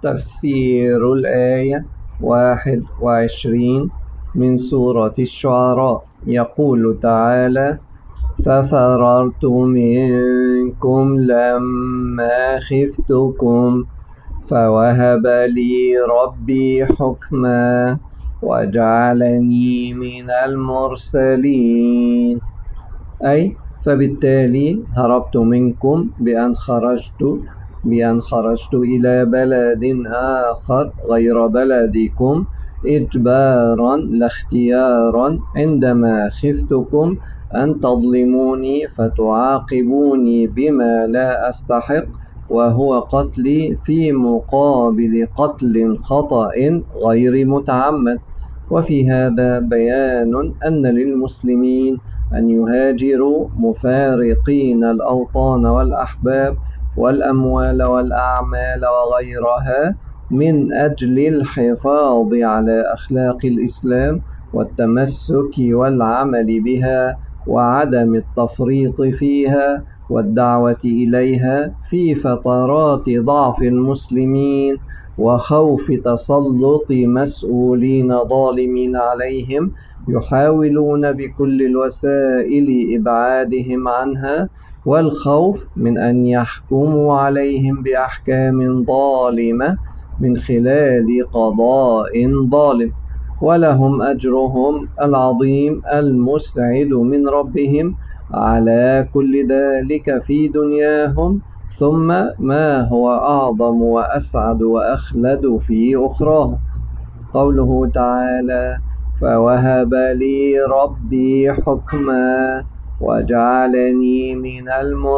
تفسير الآية 21 من سورة الشعراء. يقول تعالى: ففررت منكم لما خفتكم فوهب لي ربي حكما وجعلني من المرسلين. أي فبالتالي هربت منكم بأن خرجت إلى بلد آخر غير بلدكم إجبارا لا اختيارا، عندما خفتكم أن تظلموني فتعاقبوني بما لا أستحق، وهو قتلي في مقابل قتل خطأ غير متعمد. وفي هذا بيان أن للمسلمين أن يهاجروا مفارقين الأوطان والأحباب والأموال والأعمال وغيرها من أجل الحفاظ على أخلاق الإسلام والتمسك والعمل بها وعدم التفريط فيها والدعوة إليها في فترات ضعف المسلمين وخوف تسلط مسؤولين ظالمين عليهم يحاولون بكل الوسائل إبعادهم عنها، والخوف من أن يحكموا عليهم بأحكام ظالمة من خلال قضاء ظالم. ولهم أجرهم العظيم المسعد من ربهم على كل ذلك في دنياهم، ثم ما هو أعظم وأسعد وأخلد في أخراهم. قوله تعالى: فوهب لي ربي حكما وجعلني من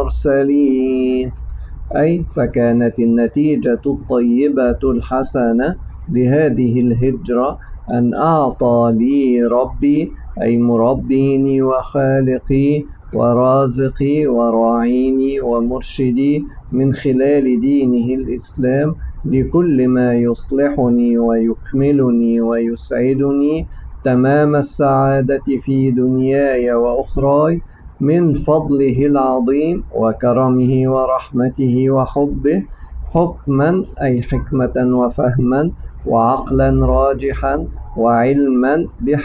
المرسلين، أي فكانت النتيجة الطيبة الحسنة لهذه الهجرة أن أعطى لي ربي، أي مربيني وخالقي ورازقي وراعيني ومرشدي، من خلال دينه الإسلام لكل ما يصلحني ويكملني ويسعدني تمام السعادة في دنياي وأخراي من فضله العظيم وكرمه ورحمته وحبه، حكما أي حكمة وفهما وعقلا راجحا وعلما،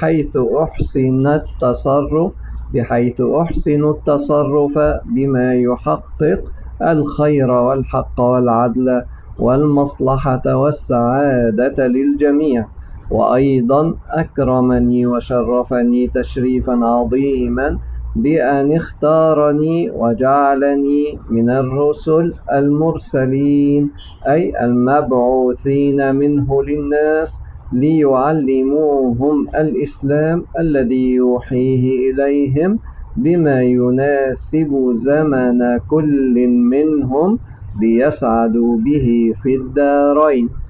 بحيث أحسن التصرف بما يحقق الخير والحق والعدل والمصلحة والسعادة للجميع. وأيضا أكرمني وشرفني تشريفا عظيما بأن اختارني وجعلني من الرسل المرسلين، أي المبعوثين منه للناس ليعلموهم الإسلام الذي يوحيه إليهم بما يناسب زمن كل منهم ليسعدوا به في الدارين.